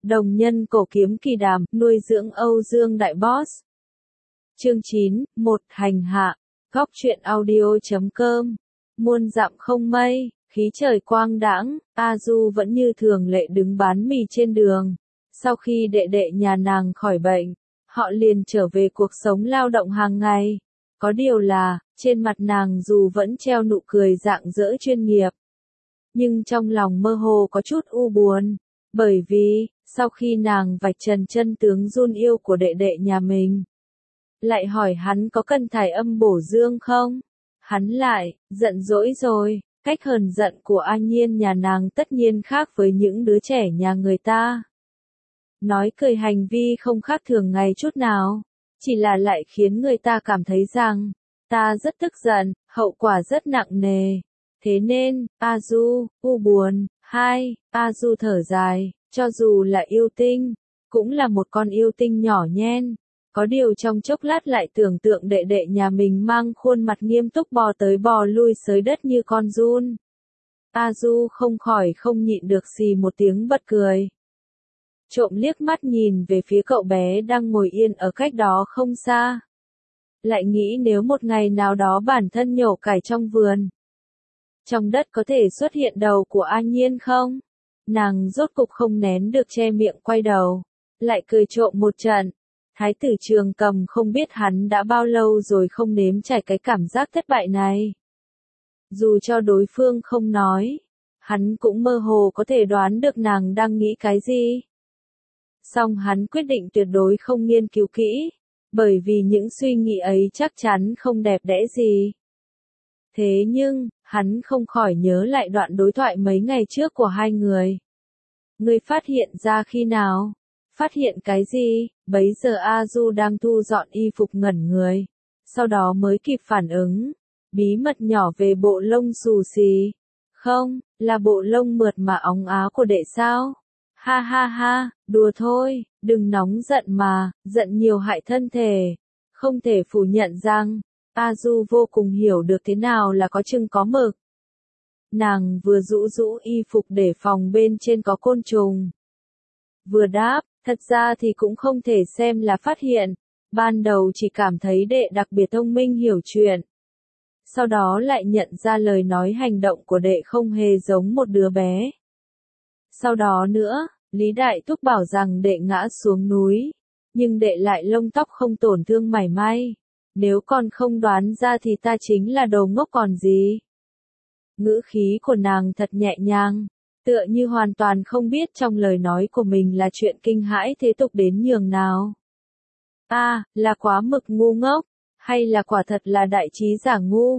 Đồng nhân cổ kiếm kỳ đàm, nuôi dưỡng Âu Dương Đại Boss. Chương 9, 1 hành hạ. Góc truyện audio.com. Muôn dặm không mây, khí trời quang đãng, A Du vẫn như thường lệ đứng bán mì trên đường. Sau khi đệ đệ nhà nàng khỏi bệnh, họ liền trở về cuộc sống lao động hàng ngày. Có điều là, trên mặt nàng dù vẫn treo nụ cười rạng rỡ chuyên nghiệp, nhưng trong lòng mơ hồ có chút u buồn. Bởi vì, sau khi nàng vạch trần chân tướng giun yêu của đệ đệ nhà mình, lại hỏi hắn có cần thải âm bổ dương không? Hắn lại, giận dỗi rồi, cách hờn giận của A Nhiên nhà nàng tất nhiên khác với những đứa trẻ nhà người ta. Nói cười hành vi không khác thường ngày chút nào, chỉ là lại khiến người ta cảm thấy rằng, ta rất tức giận, hậu quả rất nặng nề. Thế nên, A Du, u buồn. A Du thở dài, cho dù là yêu tinh, cũng là một con yêu tinh nhỏ nhen. Có điều trong chốc lát lại tưởng tượng đệ đệ nhà mình mang khuôn mặt nghiêm túc bò tới bò lui xới đất như con giun. A Du không khỏi không nhịn được xì một tiếng bật cười. Trộm liếc mắt nhìn về phía cậu bé đang ngồi yên ở cách đó không xa. Lại nghĩ nếu một ngày nào đó bản thân nhổ cải trong vườn, trong đất có thể xuất hiện đầu của A Nhiên không? Nàng rốt cục không nén được che miệng quay đầu, lại cười trộm một trận. Thái tử Trường Cầm không biết hắn đã bao lâu rồi không nếm trải cái cảm giác thất bại này. Dù cho đối phương không nói, hắn cũng mơ hồ có thể đoán được nàng đang nghĩ cái gì. Song hắn quyết định tuyệt đối không nghiên cứu kỹ, bởi vì những suy nghĩ ấy chắc chắn không đẹp đẽ gì. Thế nhưng, hắn không khỏi nhớ lại đoạn đối thoại mấy ngày trước của hai người. Ngươi phát hiện ra khi nào? Phát hiện cái gì? Bấy giờ A Du đang thu dọn y phục ngẩn người. Sau đó mới kịp phản ứng. Bí mật nhỏ về bộ lông xù xì. Không, là bộ lông mượt mà óng áo của đệ sao? Ha ha ha, đùa thôi, đừng nóng giận mà, giận nhiều hại thân thể. Không thể phủ nhận rằng, A Du vô cùng hiểu được thế nào là có chừng có mực. Nàng vừa rũ rũ y phục để phòng bên trên có côn trùng, vừa đáp, thật ra thì cũng không thể xem là phát hiện. Ban đầu chỉ cảm thấy đệ đặc biệt thông minh hiểu chuyện. Sau đó lại nhận ra lời nói hành động của đệ không hề giống một đứa bé. Sau đó nữa, Lý Đại Thúc bảo rằng đệ ngã xuống núi, nhưng đệ lại lông tóc không tổn thương mảy may. Nếu còn không đoán ra thì ta chính là đồ ngốc còn gì. Ngữ khí của nàng thật nhẹ nhàng, tựa như hoàn toàn không biết trong lời nói của mình là chuyện kinh hãi thế tục đến nhường nào. Là quá mực ngu ngốc, hay là quả thật là đại trí giả ngu?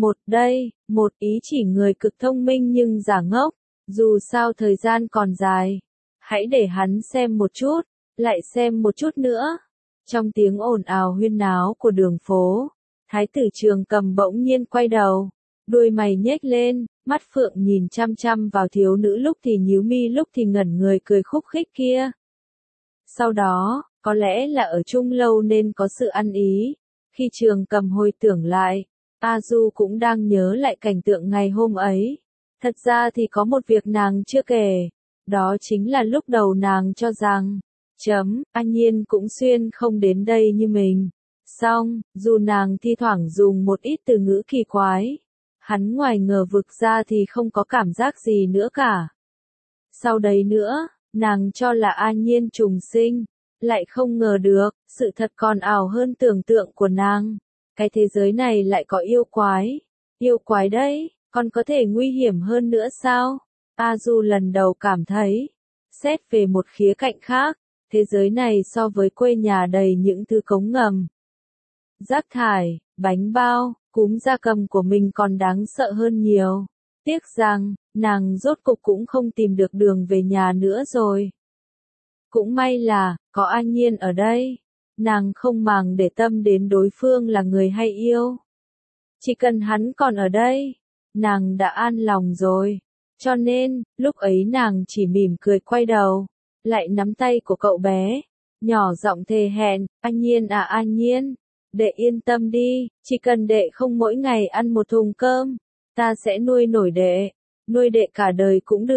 Một ý chỉ người cực thông minh nhưng giả ngốc, dù sao thời gian còn dài. Hãy để hắn xem một chút, lại xem một chút nữa. Trong tiếng ồn ào huyên náo của đường phố, Thái tử Trường Cầm bỗng nhiên quay đầu, đuôi mày nhếch lên, mắt phượng nhìn chăm chăm vào thiếu nữ lúc thì nhíu mi lúc thì ngẩn người cười khúc khích kia. Sau đó, có lẽ là ở chung lâu nên có sự ăn ý, khi Trường Cầm hồi tưởng lại, A Du cũng đang nhớ lại cảnh tượng ngày hôm ấy. Thật ra thì có một việc nàng chưa kể, đó chính là lúc đầu nàng cho rằng, A Nhiên cũng xuyên không đến đây như mình. Song, dù nàng thi thoảng dùng một ít từ ngữ kỳ quái, hắn ngoài ngờ vực ra thì không có cảm giác gì nữa cả. Sau đấy nữa, nàng cho là A Nhiên trùng sinh, lại không ngờ được, sự thật còn ảo hơn tưởng tượng của nàng. Cái thế giới này lại có yêu quái. Yêu quái đấy, còn có thể nguy hiểm hơn nữa sao? A Du lần đầu cảm thấy, xét về một khía cạnh khác, thế giới này so với quê nhà đầy những thứ cống ngầm, rác thải, bánh bao, cúm gia cầm của mình còn đáng sợ hơn nhiều. Tiếc rằng, nàng rốt cục cũng không tìm được đường về nhà nữa rồi. Cũng may là, có A Nhiên ở đây. Nàng không màng để tâm đến đối phương là người hay yêu. Chỉ cần hắn còn ở đây, nàng đã an lòng rồi. Cho nên, lúc ấy nàng chỉ mỉm cười quay đầu, lại nắm tay của cậu bé, nhỏ giọng thề hẹn, A Nhiên, đệ yên tâm đi, chỉ cần đệ không mỗi ngày ăn một thùng cơm, ta sẽ nuôi nổi đệ, nuôi đệ cả đời cũng được.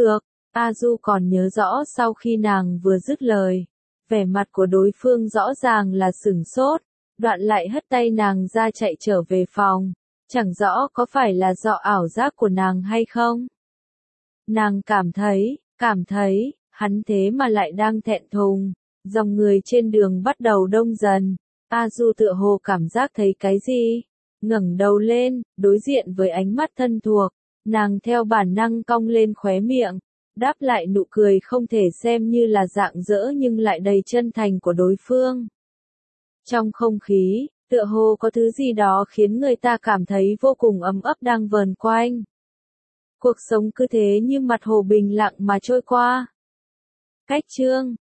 A Du còn nhớ rõ sau khi nàng vừa dứt lời, vẻ mặt của đối phương rõ ràng là sửng sốt, đoạn lại hất tay nàng ra chạy trở về phòng, chẳng rõ có phải là do ảo giác của nàng hay không. Nàng cảm thấy, hắn thế mà lại đang thẹn thùng, dòng người trên đường bắt đầu đông dần, A Du tựa hồ cảm giác thấy cái gì, ngẩng đầu lên, đối diện với ánh mắt thân thuộc, nàng theo bản năng cong lên khóe miệng, đáp lại nụ cười không thể xem như là rạng rỡ nhưng lại đầy chân thành của đối phương. Trong không khí, tựa hồ có thứ gì đó khiến người ta cảm thấy vô cùng ấm ấp đang vờn quanh. Cuộc sống cứ thế như mặt hồ bình lặng mà trôi qua. Cách chương